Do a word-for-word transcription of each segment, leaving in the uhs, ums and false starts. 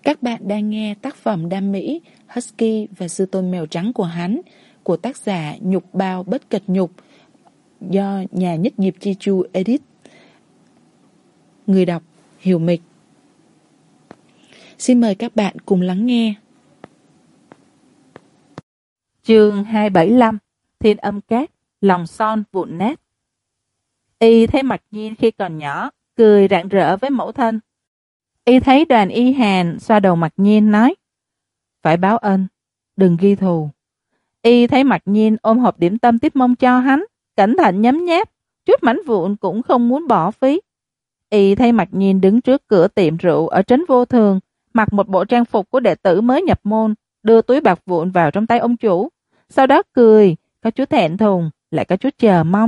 Các bạn đang nghe tác phẩm đam mỹ Husky và Sư Tôn Mèo Trắng của hắn của tác giả Nhục Bao Bất Cật Nhục do nhà Nhất Diệp Chi Chu edit. Người đọc Hiểu Mịch. Xin mời các bạn cùng lắng nghe. Chương hai trăm bảy mươi lăm. Thiên âm cát, lòng son vụn nát. Y thấy Mặc Nhiên khi còn nhỏ cười rạng rỡ với mẫu thân. Y thấy Đoàn Y Hàn xoa đầu Mặc Nhiên nói: phải báo ân, đừng ghi thù. Y thấy Mặc Nhiên ôm hộp điểm tâm tiếp mông cho hắn, cẩn thận nhấm nháp, chút mảnh vụn cũng không muốn bỏ phí. Y thấy Mặc Nhiên đứng trước cửa tiệm rượu ở trấn Vô Thường, mặc một bộ trang phục của đệ tử mới nhập môn, đưa túi bạc vụn vào trong tay ông chủ, sau đó cười, có chút thẹn thùng, lại có chút chờ mong.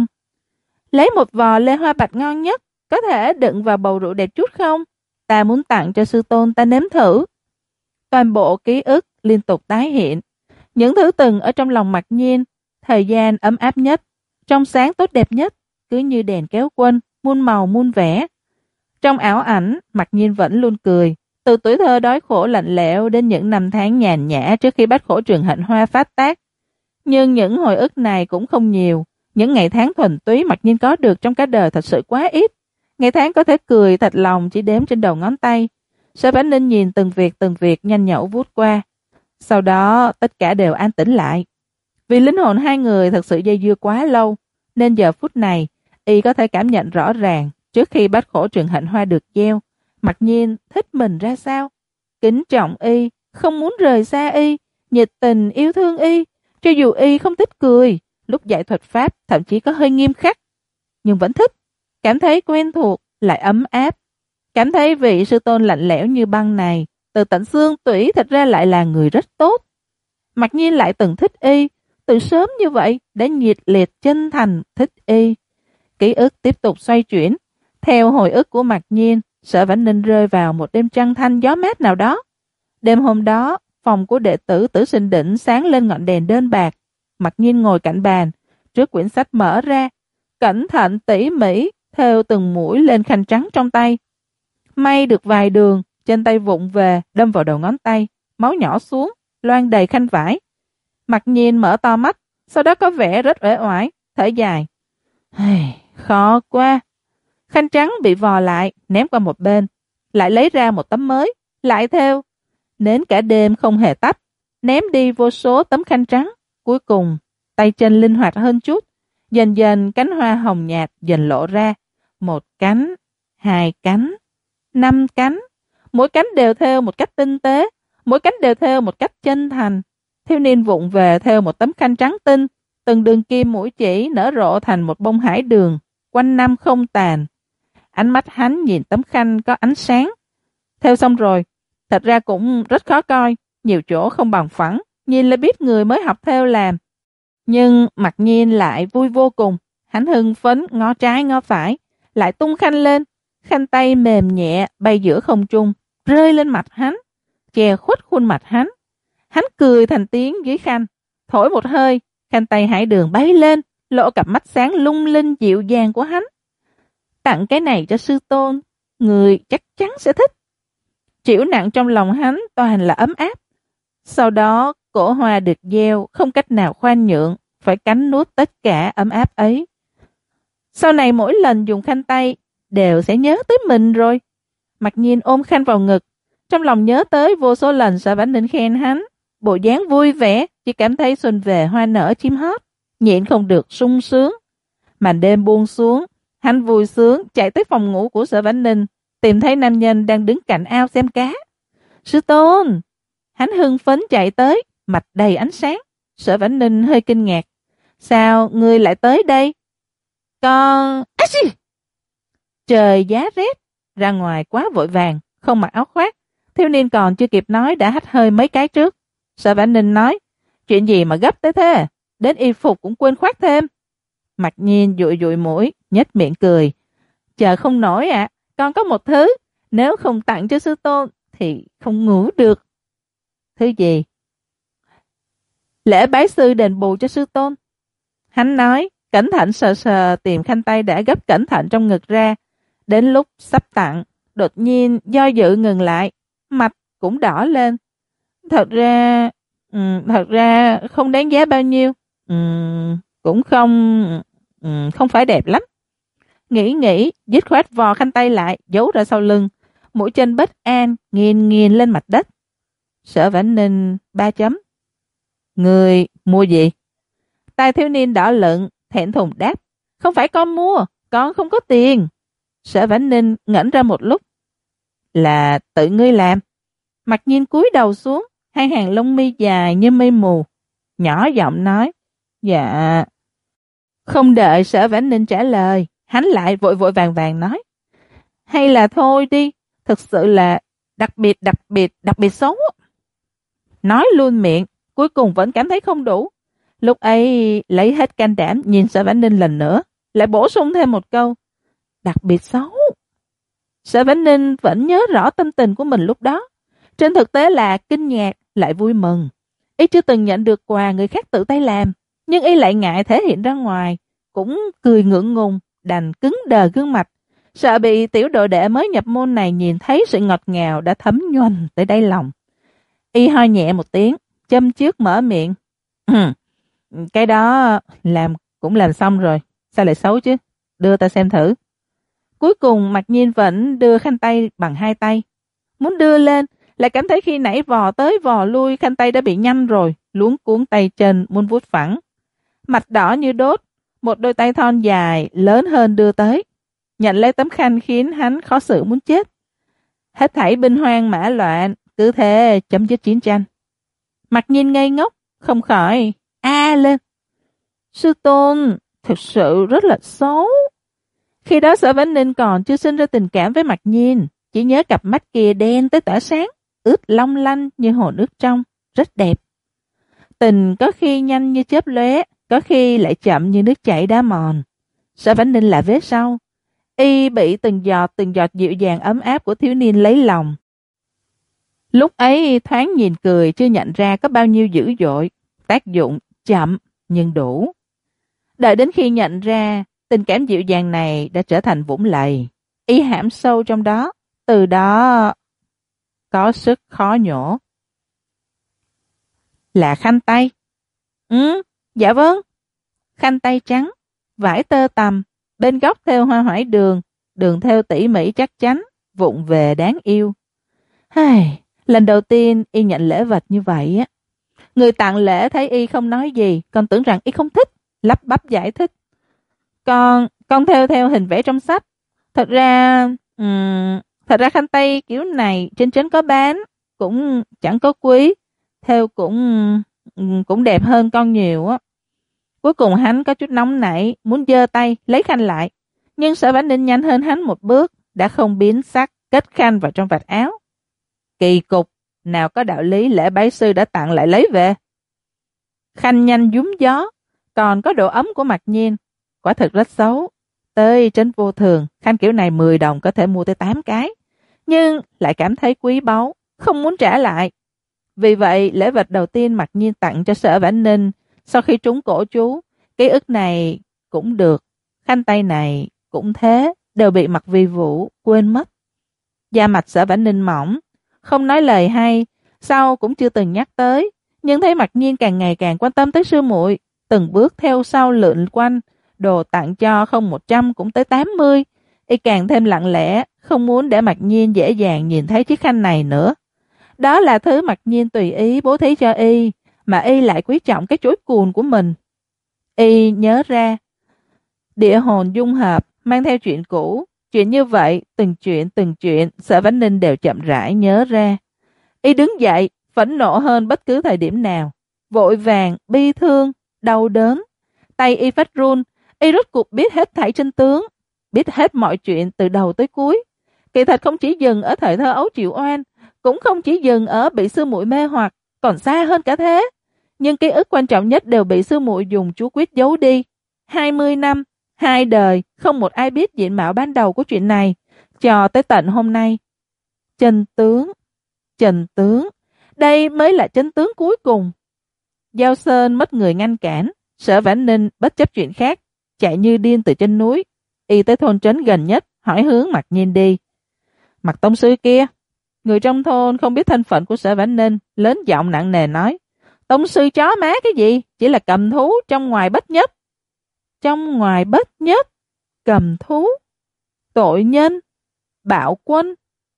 Lấy một vò lê hoa bạch ngon nhất, có thể đựng vào bầu rượu đẹp chút không? Ta muốn tặng cho sư tôn ta nếm thử. Toàn bộ ký ức liên tục tái hiện, những thứ từng ở trong lòng Mặc Nhiên, thời gian ấm áp nhất, trong sáng tốt đẹp nhất, cứ như đèn kéo quân, muôn màu muôn vẻ. Trong ảo ảnh, Mặc Nhiên vẫn luôn cười, từ tuổi thơ đói khổ lạnh lẽo đến những năm tháng nhàn nhã trước khi bách khổ trường hạnh hoa phát tác. Nhưng những hồi ức này cũng không nhiều, những ngày tháng thuần túy Mặc Nhiên có được trong cả đời thật sự quá ít. Ngày tháng có thể cười thật lòng chỉ đếm trên đầu ngón tay. Sở Vãn Ninh nhìn từng việc từng việc nhanh nhẩu vút qua. Sau đó tất cả đều an tĩnh lại. Vì linh hồn hai người thật sự dây dưa quá lâu, nên giờ phút này y có thể cảm nhận rõ ràng trước khi bách khổ trường hạnh hoa được gieo, Mặc Nhiên thích mình ra sao. Kính trọng y, không muốn rời xa y, nhiệt tình yêu thương y, cho dù y không thích cười, lúc dạy thuật pháp thậm chí có hơi nghiêm khắc, nhưng vẫn thích. Cảm thấy quen thuộc, lại ấm áp. Cảm thấy vị sư tôn lạnh lẽo như băng này, từ tận xương tủy thật ra lại là người rất tốt. Mặc Nhiên lại từng thích y, từ sớm như vậy đã nhiệt liệt chân thành thích y. Ký ức tiếp tục xoay chuyển. Theo hồi ức của Mặc Nhiên, Sở Vãn Ninh rơi vào một đêm trăng thanh gió mát nào đó. Đêm hôm đó, phòng của đệ tử Tử Sinh Đỉnh sáng lên ngọn đèn đơn bạc. Mặc Nhiên ngồi cạnh bàn, trước quyển sách mở ra, cẩn thận tỉ mỉ thêu từng mũi lên khăn trắng trong tay. May được vài đường, trên tay vụng về đâm vào đầu ngón tay, máu nhỏ xuống, loang đầy khăn vải. Mặc Nhiên mở to mắt, sau đó có vẻ rất uể oải, thở dài. Khó quá. Khăn trắng bị vò lại, ném qua một bên, lại lấy ra một tấm mới, lại thêu. Đến cả đêm không hề tắt, ném đi vô số tấm khăn trắng. Cuối cùng, tay chân linh hoạt hơn chút, dần dần cánh hoa hồng nhạt dần lộ ra. Một cánh, hai cánh, năm cánh. Mỗi cánh đều thêu một cách tinh tế, mỗi cánh đều thêu một cách chân thành. Thiếu niên vụng về thêu một tấm khăn trắng tinh, từng đường kim mũi chỉ nở rộ thành một bông hải đường, quanh năm không tàn. Ánh mắt hắn nhìn tấm khăn có ánh sáng. Thêu xong rồi, thật ra cũng rất khó coi, nhiều chỗ không bằng phẳng, nhìn là biết người mới học thêu làm. Nhưng Mặc Nhiên lại vui vô cùng, hắn hưng phấn ngó trái ngó phải, lại tung khăn lên, khăn tay mềm nhẹ bay giữa không trung, rơi lên mặt hắn, che khuất khuôn mặt hắn. Hắn cười thành tiếng dưới khăn, thổi một hơi, khăn tay hải đường bay lên, lộ cặp mắt sáng lung linh dịu dàng của hắn. Tặng cái này cho sư tôn, người chắc chắn sẽ thích. Chịu nặng trong lòng hắn toàn là ấm áp. Sau đó cổ hoa được gieo, không cách nào khoan nhượng, phải cắn nuốt tất cả ấm áp ấy. Sau này mỗi lần dùng khăn tay đều sẽ nhớ tới mình rồi. Mặc Nhiên ôm khăn vào ngực, trong lòng nhớ tới vô số lần Sở Vãn Ninh khen hắn, bộ dáng vui vẻ, chỉ cảm thấy xuân về hoa nở chim hót, nhịn không được sung sướng. Màn đêm buông xuống, hắn vui sướng chạy tới phòng ngủ của Sở Vãn Ninh, tìm thấy nam nhân đang đứng cạnh ao xem cá. Sư tôn! Hắn hưng phấn chạy tới, mặt đầy ánh sáng. Sở Vãn Ninh hơi kinh ngạc. Sao ngươi lại tới đây? Con... Achi! Trời giá rét, ra ngoài quá vội vàng, không mặc áo khoác. Thiếu niên còn chưa kịp nói đã hắt hơi mấy cái trước. Sở Vãn Ninh nói, chuyện gì mà gấp tới thế? Đến y phục cũng quên khoác thêm. Mặc Nhiên dụi dụi mũi, nhếch miệng cười. Chờ không nổi ạ, à, con có một thứ, nếu không tặng cho sư tôn thì không ngủ được. Thứ gì? Lễ bái sư đền bù cho sư tôn. Hắn nói, cẩn thận sờ sờ tìm khăn tay đã gấp cẩn thận trong ngực ra. Đến lúc sắp tặng, đột nhiên do dự ngừng lại, mặt cũng đỏ lên. Thật ra, um, thật ra không đáng giá bao nhiêu. Um, cũng không, um, không phải đẹp lắm. Nghĩ nghĩ, dứt khoát vò khăn tay lại, giấu ra sau lưng. Mũi chân bất an, nghiền nghiền lên mặt đất. Sở Vãn Ninh ba chấm. Người mua gì? Tai thiếu niên đỏ lựng, thẹn thùng đáp. Không phải con mua, con không có tiền. Sở Vãn Ninh ngẩn ra một lúc. Là tự ngươi làm. Mặc nhiên cúi đầu xuống, hai hàng lông mi dài như mây mù. Nhỏ giọng nói. Dạ. Không đợi Sở Vãn Ninh trả lời, hắn lại vội vội vàng vàng nói. Hay là thôi đi, thực sự là đặc biệt đặc biệt đặc biệt xấu. Nói luôn miệng, cuối cùng vẫn cảm thấy không đủ. Lúc ấy lấy hết can đảm nhìn Sở Vãn Ninh lần nữa, lại bổ sung thêm một câu. Đặc biệt xấu. Sở Vãn Ninh vẫn nhớ rõ tâm tình của mình lúc đó. Trên thực tế là kinh ngạc lại vui mừng. Y chưa từng nhận được quà người khác tự tay làm, nhưng y lại ngại thể hiện ra ngoài, cũng cười ngượng ngùng, đành cứng đờ gương mặt, sợ bị tiểu đội đệ mới nhập môn này nhìn thấy sự ngọt ngào đã thấm nhuần tới đáy lòng. Y ho nhẹ một tiếng, châm chước mở miệng. Cái đó làm cũng làm xong rồi, sao lại xấu chứ? Đưa ta xem thử. Cuối cùng Mạc Nhiên vẫn đưa khăn tay bằng hai tay. Muốn đưa lên, lại cảm thấy khi nãy vò tới vò lui khăn tay đã bị nhăn rồi, luống cuống tay chân muốn vuốt phẳng. Mặt đỏ như đốt, một đôi tay thon dài, lớn hơn đưa tới. Nhận lấy tấm khăn khiến hắn khó xử muốn chết. Hết thảy binh hoang mã loạn, cứ thế chấm dứt chiến tranh. Mạc Nhiên ngây ngốc, không khỏi a lên. Sư tôn, thực sự rất là xấu. Khi đó Sở Vãn Ninh còn chưa sinh ra tình cảm với Mạc Nhiên, chỉ nhớ cặp mắt kia đen tới tỏa sáng, ướt long lanh như hồ nước trong, rất đẹp. Tình có khi nhanh như chớp lóe, có khi lại chậm như nước chảy đá mòn. Sở Vãn Ninh là vế sau. Y bị từng giọt từng giọt dịu dàng ấm áp của thiếu niên lấy lòng. Lúc ấy thoáng nhìn cười chưa nhận ra có bao nhiêu dữ dội, tác dụng chậm nhưng đủ. Đợi đến khi nhận ra, tình cảm dịu dàng này đã trở thành vũng lầy. Y hãm sâu trong đó, từ đó có sức khó nhổ. Là khăn tay. Ừ, dạ vâng. Khăn tay trắng, vải tơ tằm, bên góc thêu hoa hoải đường, đường thêu tỉ mỉ chắc chắn, vụng về đáng yêu. Hây, lần đầu tiên Y nhận lễ vật như vậy á. Người tặng lễ thấy Y không nói gì, còn tưởng rằng Y không thích, lắp bắp giải thích. Con, con theo theo hình vẽ trong sách. Thật ra, um, thật ra khăn tay kiểu này trên trấn có bán, cũng chẳng có quý. Theo cũng cũng đẹp hơn con nhiều á. Cuối cùng hắn có chút nóng nảy, muốn giơ tay lấy khăn lại, nhưng Sở Vãn Ninh nhanh hơn hắn một bước, đã không biến sắc, cất khăn vào trong vạt áo. Kỳ cục, nào có đạo lý lễ bái sư đã tặng lại lấy về. Khăn nhanh nhúm gió, còn có độ ấm của Mạc Nhiên, quả thực rất xấu. Tới trấn Vô Thường, khăn kiểu này mười đồng có thể mua tới tám cái, nhưng lại cảm thấy quý báu, không muốn trả lại. Vì vậy, lễ vật đầu tiên Mạc Nhiên tặng cho Sở Vãn Ninh, sau khi trúng cổ chú, ký ức này cũng được, khăn tay này cũng thế, đều bị Mạc Vi Vũ quên mất. Da mặt Sở Vãn Ninh mỏng, không nói lời hay, sau cũng chưa từng nhắc tới, nhưng thấy Mạc Nhiên càng ngày càng quan tâm tới sư muội, từng bước theo sau lượn quanh, đồ tặng cho không một trăm cũng tới tám mươi, y càng thêm lặng lẽ, không muốn để Mạc Nhiên dễ dàng nhìn thấy chiếc khăn này nữa. Đó là thứ Mạc Nhiên tùy ý bố thí cho y, mà y lại quý trọng cái chối cùn của mình. Y nhớ ra, địa hồn dung hợp mang theo chuyện cũ, chuyện như vậy, từng chuyện từng chuyện, Sở Vãn Ninh đều chậm rãi nhớ ra. Y đứng dậy, phẫn nộ hơn bất cứ thời điểm nào, vội vàng, bi thương, đau đớn. Tay y phát run, y rốt cuộc biết hết thảy chân tướng, biết hết mọi chuyện từ đầu tới cuối. Kỳ thật không chỉ dừng ở thời thơ ấu chịu oan, cũng không chỉ dừng ở bị sư muội mê hoặc, còn xa hơn cả thế. Nhưng ký ức quan trọng nhất đều bị sư muội dùng chú quyết giấu đi. hai mươi năm, hai đời, không một ai biết diện mạo ban đầu của chuyện này, cho tới tận hôm nay. Chân tướng, chân tướng, đây mới là chân tướng cuối cùng. Giao Sơn mất người ngăn cản, Sở Vãn Ninh bất chấp chuyện khác, chạy như điên từ trên núi, y tới thôn trấn gần nhất, hỏi hướng Mạc Nhiên đi. Mặt tông sư kia, Người trong thôn không biết thân phận của Sở Vãn Ninh, lớn giọng nặng nề nói, tông sư chó má cái gì, chỉ là cầm thú trong ngoài bất nhất. Trong ngoài bất nhất, cầm thú, tội nhân, bạo quân.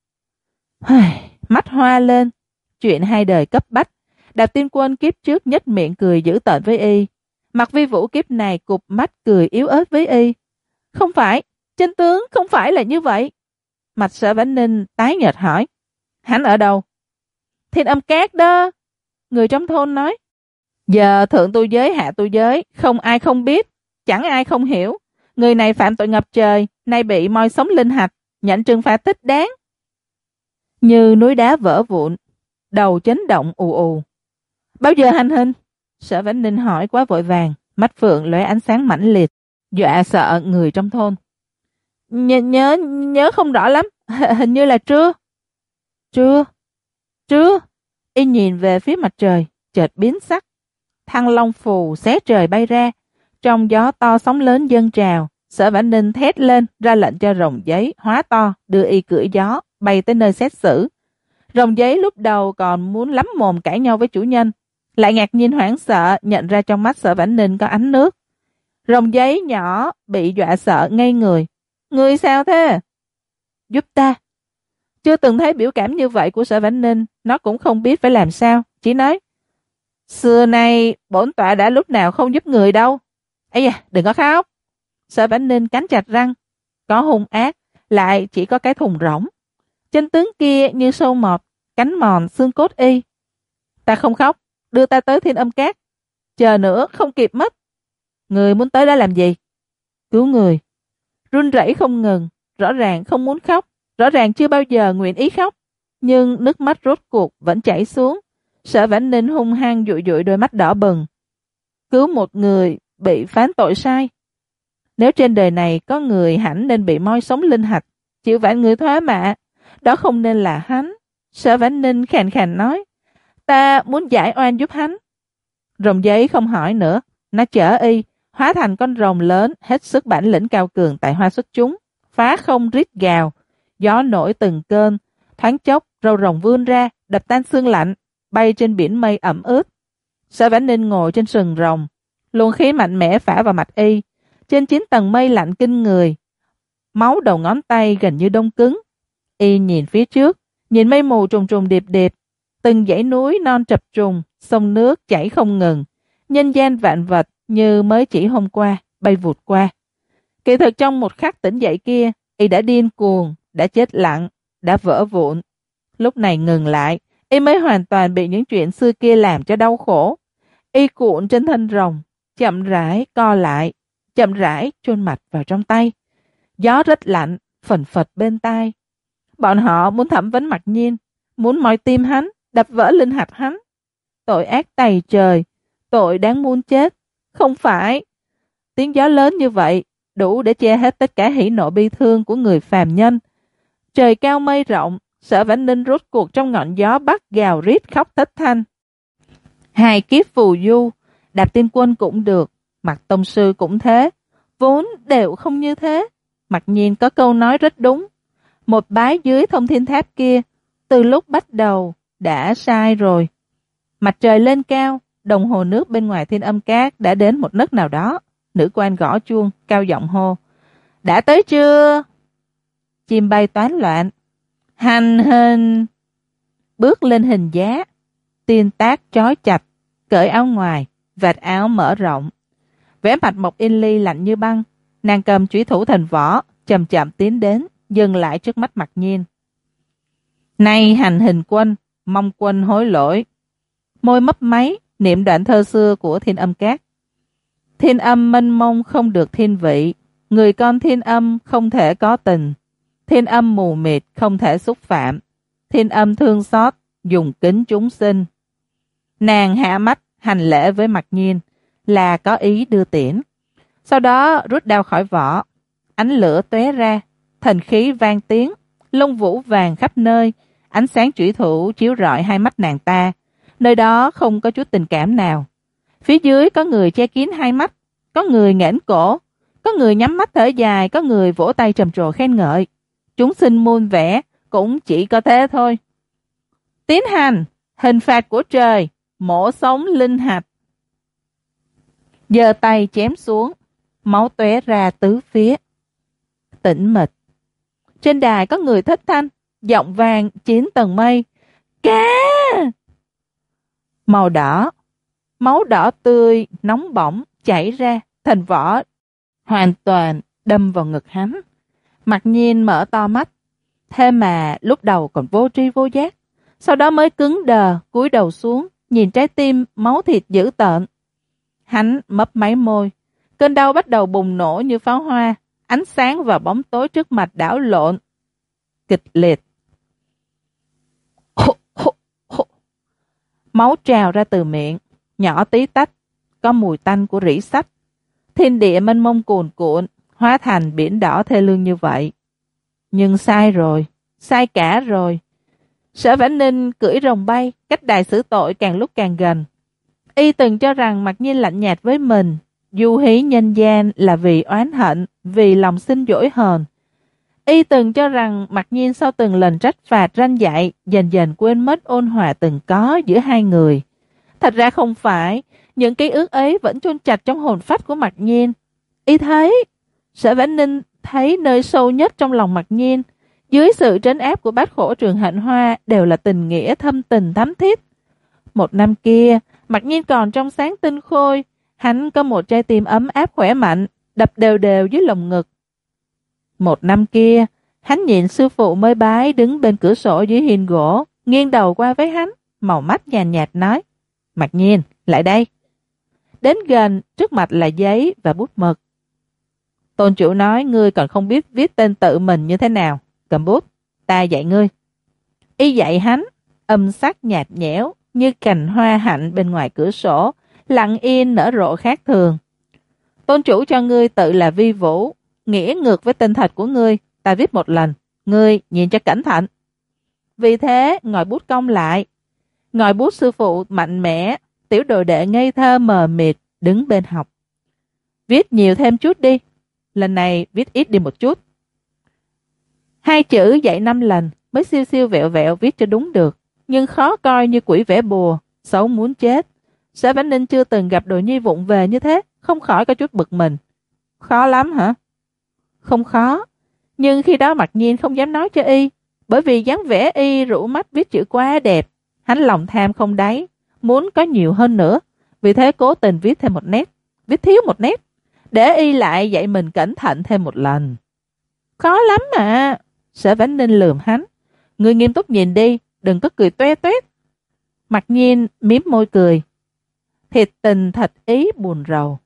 Mắt hoa lên, chuyện hai đời cấp bách. Đạp Tiên Quân kiếp trước nhếch miệng cười dữ tợn với y. Mặc Vi Vũ kiếp này cụp mắt cười yếu ớt với y. Không phải, chân tướng không phải là như vậy. Mặt Sở Vãn Ninh tái nhợt hỏi, hắn ở đâu? Thiên Âm Cát đó. Người trong thôn nói, giờ thượng tu giới hạ tu giới, không ai không biết, chẳng ai không hiểu. Người này phạm tội ngập trời, nay bị moi sống linh hạch, nhận trừng phạt thích đáng. Như núi đá vỡ vụn, đầu chấn động ù ù. Bao giờ hành hình? Sở Vãn Ninh hỏi quá vội vàng, mắt phượng lóe ánh sáng mãnh liệt, dọa sợ người trong thôn. Nhớ, nhớ, nhớ không rõ lắm, hình như là trưa. Trưa? Trưa? Y nhìn về phía mặt trời, chợt biến sắc. Thăng long phù xé trời bay ra, trong gió to sóng lớn dâng trào. Sở Vãn Ninh thét lên, ra lệnh cho rồng giấy hóa to, đưa y cưỡi gió, bay tới nơi xét xử. Rồng giấy lúc đầu còn muốn lắm mồm cãi nhau với chủ nhân, lại ngạc nhiên hoảng sợ nhận ra trong mắt Sở Vãn Ninh có ánh nước. Rồng giấy nhỏ bị dọa sợ ngây người. Người sao thế? Giúp ta. Chưa từng thấy biểu cảm như vậy của Sở Vãn Ninh, nó cũng không biết phải làm sao, chỉ nói, xưa nay bổn tọa đã lúc nào không giúp người đâu. Ây da, đừng có khóc. Sở Vãn Ninh cắn chặt răng, có hung ác, lại chỉ có cái thùng rỗng. Chân tướng kia như sâu mọt, cắn mòn xương cốt y. Ta không khóc, đưa ta tới Thiên Âm Cát. Chờ nữa không kịp mất. Người muốn tới đó làm gì? Cứu người. Run rẩy không ngừng, rõ ràng không muốn khóc, rõ ràng chưa bao giờ nguyện ý khóc, nhưng nước mắt rốt cuộc vẫn chảy xuống. Sở Vãn Ninh hung hăng dụi dụi đôi mắt đỏ bừng. Cứu một người bị phán tội sai. Nếu trên đời này có người hẳn nên bị moi sống linh hạch, chịu vạn người thoá mạ, đó không nên là hắn. Sở Vãn Ninh khàn khàn nói, ta muốn giải oan giúp hắn. Rồng giấy không hỏi nữa, nó chở y, hóa thành con rồng lớn, hết sức bản lĩnh cao cường tại hoa xuất chúng, phá không rít gào, gió nổi từng cơn, thoáng chốc râu rồng vươn ra, đập tan xương lạnh, bay trên biển mây ẩm ướt. Sở Vãn Ninh ngồi trên sừng rồng, luồng khí mạnh mẽ phả vào mặt y, trên chín tầng mây lạnh kinh người, máu đầu ngón tay gần như đông cứng. Y nhìn phía trước, nhìn mây mù trùng trùng điệp điệp, từng dãy núi non chập trùng, sông nước chảy không ngừng, nhân gian vạn vật như mới chỉ hôm qua bay vụt qua. Kỳ thực trong một khắc tỉnh dậy kia, y đã điên cuồng, đã chết lặng, đã vỡ vụn. Lúc này ngừng lại, y mới hoàn toàn bị những chuyện xưa kia làm cho đau khổ. Y cuộn trên thân rồng, chậm rãi co lại, chậm rãi chôn mặt vào trong tay. Gió rất lạnh, phẩn phật bên tai. Bọn họ muốn thẩm vấn Mặc Nhiên, muốn moi tim hắn, đập vỡ linh hạch hắn. Tội ác tày trời, tội đáng muôn chết. Không phải. Tiếng gió lớn như vậy, đủ để che hết tất cả hỉ nộ bi thương của người phàm nhân. Trời cao mây rộng, Sở Vãn Ninh rốt cuộc trong ngọn gió bắt gào rít khóc thất thanh. Hai kiếp phù du, Đạp Tiên Quân cũng được, Mặc tông sư cũng thế, vốn đều không như thế. Mặc nhiên có câu nói rất đúng, một bái dưới thông thiên tháp kia, từ lúc bắt đầu đã sai rồi. Mặt trời lên cao, đồng hồ nước bên ngoài Thiên Âm Cát đã đến một nấc nào đó. Nữ quan gõ chuông, cao giọng hô, đã tới chưa? Chim bay toán loạn. Hành hình. Bước lên hình giá, tiên tác trói chặt, cởi áo ngoài, vạt áo mở rộng. Vẻ mặt Mộc Yên Ly lạnh như băng, nàng cầm chủy thủ thành võ, chậm chậm tiến đến, dừng lại trước mắt Mặc Nhiên. Này hành hình quân, mong quân hối lỗi. Môi mấp máy, niệm đoạn thơ xưa của Thiên Âm Cát. Thiên âm mênh mông không được thiên vị, người con thiên âm không thể có tình. Thiên âm mù mịt không thể xúc phạm, thiên âm thương xót, dùng kính chúng sinh. Nàng hạ mắt hành lễ với Mặc Nhiên, là có ý đưa tiễn. Sau đó rút đao khỏi vỏ, ánh lửa tóe ra, thần khí vang tiếng, lông vũ vàng khắp nơi, ánh sáng chủy thủ chiếu rọi hai mắt nàng ta. Nơi đó không có chút tình cảm nào. Phía dưới có người che kín hai mắt, có người nghển cổ, có người nhắm mắt thở dài, có người vỗ tay trầm trồ khen ngợi. Chúng sinh muôn vẻ cũng chỉ có thế thôi. Tiến hành hình phạt của trời, mổ sống linh hạch. Giơ tay chém xuống, máu tóe ra tứ phía. Tĩnh mịch. Trên đài có người thất thanh, giọng vang chín tầng mây. Cá! Màu đỏ, máu đỏ tươi, nóng bỏng, chảy ra, thành vỏ, hoàn toàn đâm vào ngực hắn. Mặc nhiên mở to mắt, thế mà lúc đầu còn vô tri vô giác, sau đó mới cứng đờ, cúi đầu xuống, nhìn trái tim máu thịt dữ tợn. Hắn mấp máy môi, cơn đau bắt đầu bùng nổ như pháo hoa, ánh sáng và bóng tối trước mặt đảo lộn, kịch liệt. Hô, hô, hô. Máu trào ra từ miệng, nhỏ tí tách, có mùi tanh của rỉ sắt. Thiên địa mênh mông cuồn cuộn, hóa thành biển đỏ thê lương như vậy. Nhưng sai rồi, sai cả rồi. Sở Vãn Ninh cưỡi rồng bay, cách đài xử tội càng lúc càng gần. Y từng cho rằng Mặc Nhiên lạnh nhạt với mình, du hí nhân gian là vì oán hận, vì lòng sinh dỗi hờn. Y từng cho rằng Mặc Nhiên sau từng lần trách phạt răn dạy, dần dần quên mất ôn hòa từng có giữa hai người. Thật ra không phải, những ký ức ấy vẫn chôn chặt trong hồn phách của Mặc Nhiên. Y thấy, Sở Vãn Ninh thấy nơi sâu nhất trong lòng Mặc Nhiên, dưới sự trấn áp của bát khổ Trường Hạnh Hoa đều là tình nghĩa thâm tình thắm thiết. Một năm kia, Mặc Nhiên còn trong sáng tinh khôi, hắn có một trái tim ấm áp khỏe mạnh, đập đều đều dưới lồng ngực. Một năm kia, hắn nhìn sư phụ mới bái đứng bên cửa sổ dưới hiên gỗ, nghiêng đầu qua với hắn, màu mắt nhàn nhạt nói, Mặc Nhiên, lại đây. Đến gần, trước mặt là giấy và bút mực. Tôn chủ nói ngươi còn không biết viết tên tự mình như thế nào, cầm bút, ta dạy ngươi. Y dạy hắn, âm sắc nhạt nhẽo như cành hoa hạnh bên ngoài cửa sổ, lặng yên nở rộ khác thường. Tôn chủ cho ngươi tự là vi vũ, nghĩa ngược với tên thật của ngươi, ta viết một lần, ngươi nhìn cho cẩn thận. Vì thế, ngòi bút cong lại. Ngòi bút sư phụ mạnh mẽ, tiểu đồ đệ ngây thơ mờ mịt, đứng bên học. Viết nhiều thêm chút đi, lần này viết ít đi một chút. Hai chữ dạy năm lần mới siêu siêu vẹo vẹo viết cho đúng được, nhưng khó coi như quỷ vẽ bùa, xấu muốn chết. Sở Vãn Ninh chưa từng gặp đồ nhi vụng về như thế, không khỏi có chút bực mình. Khó lắm hả? Không khó, nhưng khi đó Mặc Nhiên không dám nói cho y, bởi vì dáng vẻ y rũ mắt viết chữ quá đẹp, hắn lòng tham không đáy, muốn có nhiều hơn nữa, vì thế cố tình viết thêm một nét, viết thiếu một nét, để y lại dạy mình cẩn thận thêm một lần. Khó lắm mà. Sở Vãn Ninh lườm hắn, ngươi nghiêm túc nhìn đi, đừng có cười toe toét. Mặc Nhiên mím môi cười, thiệt tình thật ý buồn rầu.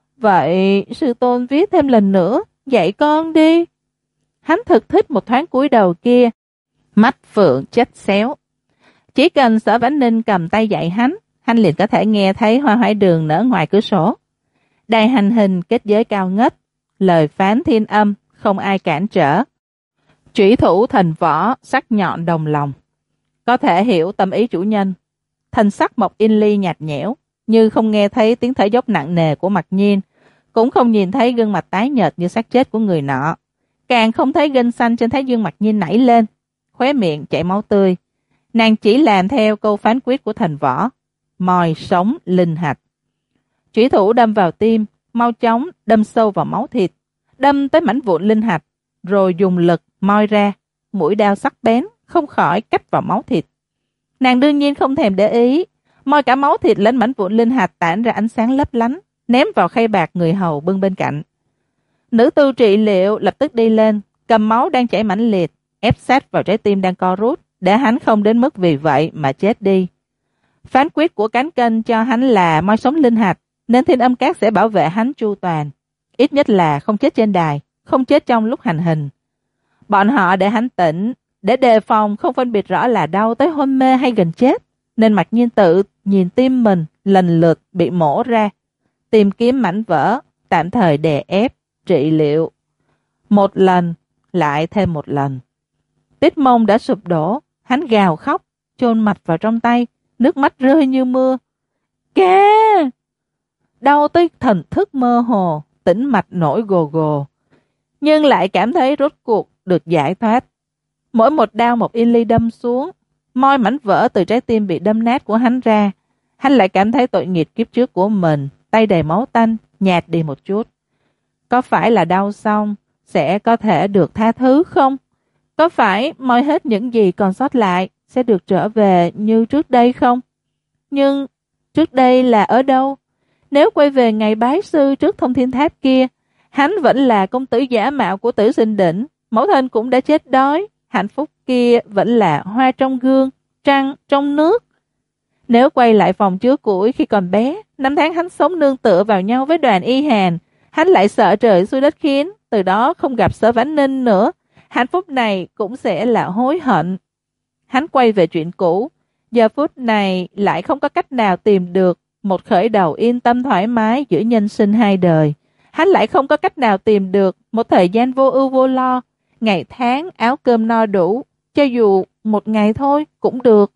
Vậy sư tôn viết thêm lần nữa, dạy con đi. Hắn thực thích một thoáng cúi đầu kia, mắt phượng chết xéo. Chỉ cần Sở Vãn Ninh cầm tay dạy hắn, hắn liền có thể nghe thấy hoa hải đường nở ngoài cửa sổ. Đài hành hình kết giới cao ngất, lời phán thiên âm, không ai cản trở. Chủy thủ thành võ, sắc nhọn đồng lòng. Có thể hiểu tâm ý chủ nhân. Thần sắc Mộc In Ly nhạt nhẽo, như không nghe thấy tiếng thở dốc nặng nề của Mặc Nhiên, cũng không nhìn thấy gương mặt tái nhợt như xác chết của người nọ, càng không thấy gân xanh trên thái dương Mặc Nhiên nảy lên, khóe miệng chảy máu tươi. Nàng chỉ làm theo câu phán quyết của thành võ, mồi sống linh hạch. Chủy thủ đâm vào tim, mau chóng đâm sâu vào máu thịt, đâm tới mảnh vụn linh hạch, rồi dùng lực moi ra, mũi đao sắc bén không khỏi cắt vào máu thịt. Nàng đương nhiên không thèm để ý, moi cả máu thịt lên mảnh vụn linh hạch tản ra ánh sáng lấp lánh, ném vào khay bạc người hầu bưng bên cạnh. Nữ tu trị liệu lập tức đi lên, cầm máu đang chảy mãnh liệt, ép sát vào trái tim đang co rút, để hắn không đến mức vì vậy mà chết đi. Phán quyết của cánh kênh cho hắn là moi sống linh hạch, nên Thiên Âm Các sẽ bảo vệ hắn chu toàn, ít nhất là không chết trên đài, không chết trong lúc hành hình. Bọn họ để hắn tỉnh, để đề phòng không phân biệt rõ là đau tới hôn mê hay gần chết, nên Mặc Nhiên tự nhìn tim mình lần lượt bị mổ ra, tìm kiếm mảnh vỡ, tạm thời đè ép, trị liệu. Một lần, lại thêm một lần. Tiết Mông đã sụp đổ, hắn gào khóc, chôn mặt vào trong tay, nước mắt rơi như mưa. Ca! Đau tới thần thức mơ hồ, tĩnh mạch nổi gồ gồ, nhưng lại cảm thấy rốt cuộc được giải thoát. Mỗi một đao Mộc In Ly đâm xuống, moi mảnh vỡ từ trái tim bị đâm nát của hắn ra. Hắn lại cảm thấy tội nghiệp kiếp trước của mình, tay đầy máu tanh, nhạt đi một chút. Có phải là đau xong sẽ có thể được tha thứ không? Có phải moi hết những gì còn sót lại sẽ được trở về như trước đây không? Nhưng trước đây là ở đâu? Nếu quay về ngày bái sư trước Thông Thiên Tháp kia, hắn vẫn là công tử giả mạo của Tử Sinh Đỉnh, mẫu thân cũng đã chết đói, hạnh phúc kia vẫn là hoa trong gương, trăng trong nước. Nếu quay lại phòng chứa củi khi còn bé, năm tháng hắn sống nương tựa vào nhau với Đoàn Y Hàn, hắn lại sợ trời xuôi đất khiến, từ đó không gặp Sở Vãn Ninh nữa, hạnh phúc này cũng sẽ là hối hận. Hắn quay về chuyện cũ, giờ phút này lại không có cách nào tìm được một khởi đầu yên tâm thoải mái giữa nhân sinh hai đời. Hắn lại không có cách nào tìm được một thời gian vô ưu vô lo, ngày tháng áo cơm no đủ, cho dù một ngày thôi cũng được.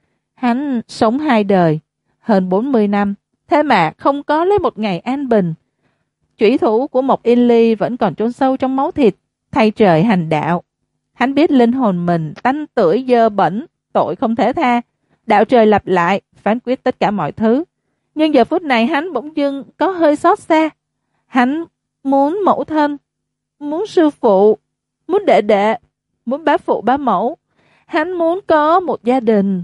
Hắn sống hai đời, hơn bốn mươi năm, thế mà không có lấy một ngày an bình. Chủy thủ của Mộc Yên Ly vẫn còn chôn sâu trong máu thịt, thay trời hành đạo. Hắn biết linh hồn mình tanh tưởi dơ bẩn, tội không thể tha. Đạo trời lặp lại, phán quyết tất cả mọi thứ. Nhưng giờ phút này hắn bỗng dưng có hơi xót xa. Hắn muốn mẫu thân, muốn sư phụ, muốn đệ đệ, muốn bá phụ bá mẫu. Hắn muốn có một gia đình.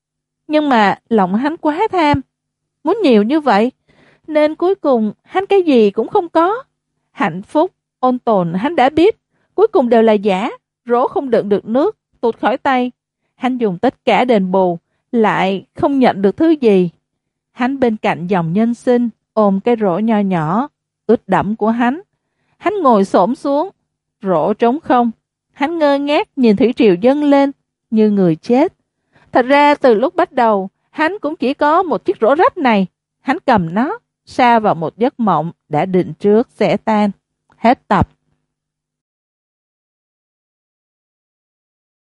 Nhưng mà lòng hắn quá tham, muốn nhiều như vậy, nên cuối cùng hắn cái gì cũng không có. Hạnh phúc, ôn tồn hắn đã biết, cuối cùng đều là giả, rổ không đựng được nước, tụt khỏi tay. Hắn dùng tất cả đền bù, lại không nhận được thứ gì. Hắn bên cạnh dòng nhân sinh, ôm cái rổ nho nhỏ, ướt đẫm của hắn. Hắn ngồi xổm xuống, rổ trống không. Hắn ngơ ngác nhìn thủy triều dâng lên, như người chết. Thật ra từ lúc bắt đầu, hắn cũng chỉ có một chiếc rổ rách này. Hắn cầm nó, sa vào một giấc mộng đã định trước sẽ tan. Hết tập.